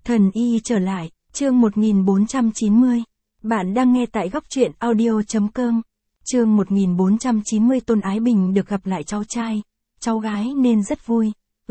Thần y trở lại, chương 1490. Bạn đang nghe tại góc truyện audio.com. Chương 1490 Tôn Ái Bình được gặp lại cháu trai, cháu gái nên rất vui.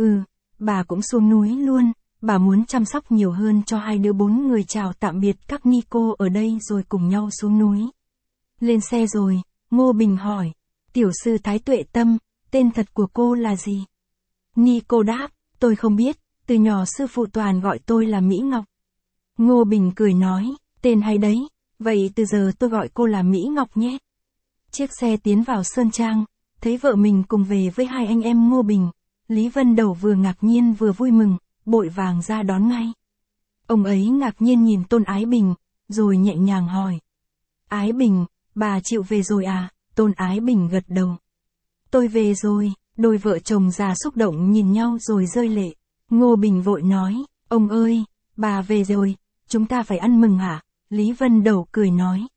Bà cũng xuống núi luôn, bà muốn chăm sóc nhiều hơn cho hai đứa bốn người chào tạm biệt các ni cô ở đây rồi cùng nhau xuống núi. Lên xe rồi, Ngô Bình hỏi. Tiểu sư Thái Tuệ Tâm, tên thật của cô là gì? Ni cô đáp, tôi không biết, từ nhỏ sư phụ toàn gọi tôi là Mỹ Ngọc. Ngô Bình cười nói, tên hay đấy, vậy từ giờ tôi gọi cô là Mỹ Ngọc nhé. Chiếc xe tiến vào Sơn Trang, thấy vợ mình cùng về với hai anh em Ngô Bình. Lý Vân Đẩu vừa ngạc nhiên vừa vui mừng, bội vàng ra đón ngay. Ông ấy ngạc nhiên nhìn Tôn Ái Bình, rồi nhẹ nhàng hỏi. Ái Bình, bà chịu về rồi à? Tôn Ái Bình gật đầu. Tôi về rồi, đôi vợ chồng già xúc động nhìn nhau rồi rơi lệ. Ngô Bình vội nói, ông ơi, bà về rồi, chúng ta phải ăn mừng hả? Lý Vân Đẩu cười nói.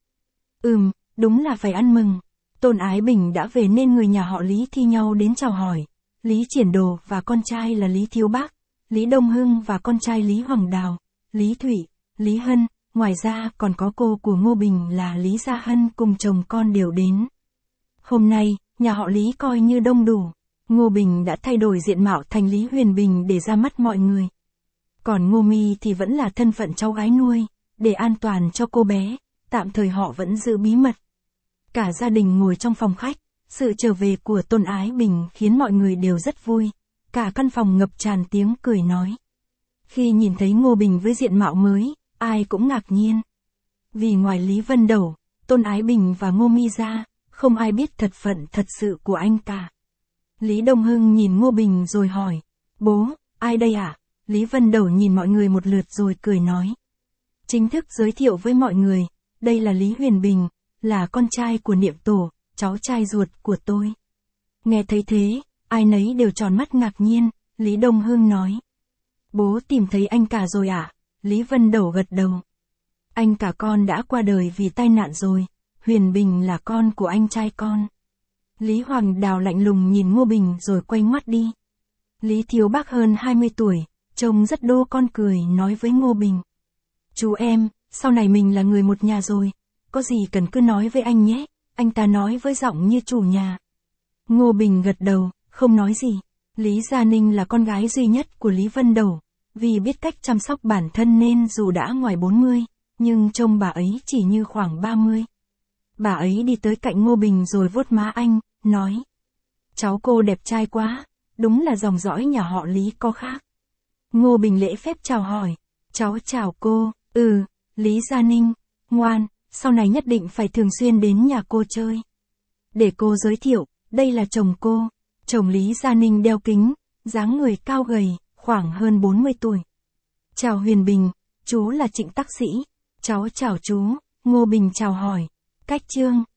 Đúng là phải ăn mừng. Tôn Ái Bình đã về nên người nhà họ Lý thi nhau đến chào hỏi. Lý Triển Đồ và con trai là Lý Thiếu Bác, Lý Đông Hưng và con trai Lý Hoàng Đào, Lý Thủy, Lý Hân, ngoài ra còn có cô của Ngô Bình là Lý Gia Hân cùng chồng con đều đến. Hôm nay, nhà họ Lý coi như đông đủ. Ngô Bình đã thay đổi diện mạo thành Lý Huyền Bình để ra mắt mọi người. Còn Ngô Mi thì vẫn là thân phận cháu gái nuôi, để an toàn cho cô bé, tạm thời họ vẫn giữ bí mật. Cả gia đình ngồi trong phòng khách, sự trở về của Tôn Ái Bình khiến mọi người đều rất vui, cả căn phòng ngập tràn tiếng cười nói. Khi nhìn thấy Ngô Bình với diện mạo mới, ai cũng ngạc nhiên. Vì ngoài Lý Vân Đẩu, Tôn Ái Bình và Ngô Mi ra, không ai biết thật phận thật sự của anh cả. Lý Đông Hưng nhìn Ngô Bình rồi hỏi, bố, ai đây ạ? Lý Vân Đẩu nhìn mọi người một lượt rồi cười nói. Chính thức giới thiệu với mọi người, đây là Lý Huyền Bình, là con trai của Niệm Tổ, cháu trai ruột của tôi. Nghe thấy thế, ai nấy đều tròn mắt ngạc nhiên, Lý Đông Hưng nói. Bố tìm thấy anh cả rồi ạ? Lý Vân Đẩu gật đầu. Anh cả con đã qua đời vì tai nạn rồi, Huyền Bình là con của anh trai con. Lý Hoàng Đào lạnh lùng nhìn Ngô Bình rồi quay ngoắt đi. Lý Thiếu Bác hơn 20 tuổi, trông rất đô con cười nói với Ngô Bình. Chú em, sau này mình là người một nhà rồi, có gì cần cứ nói với anh nhé, anh ta nói với giọng như chủ nhà. Ngô Bình gật đầu, không nói gì. Lý Gia Ninh là con gái duy nhất của Lý Vân Đẩu, vì biết cách chăm sóc bản thân nên dù đã ngoài 40, nhưng trông bà ấy chỉ như khoảng 30. Bà ấy đi tới cạnh Ngô Bình rồi vuốt má anh, nói. Cháu cô đẹp trai quá, đúng là dòng dõi nhà họ Lý có khác. Ngô Bình lễ phép chào hỏi, cháu chào cô, Lý Gia Ninh, ngoan, sau này nhất định phải thường xuyên đến nhà cô chơi. Để cô giới thiệu, đây là chồng cô, chồng Lý Gia Ninh đeo kính, dáng người cao gầy, khoảng hơn 40 tuổi. Chào Huyền Bình, chú là Trịnh Tắc Sĩ, cháu chào chú, Ngô Bình chào hỏi. Cách Trương,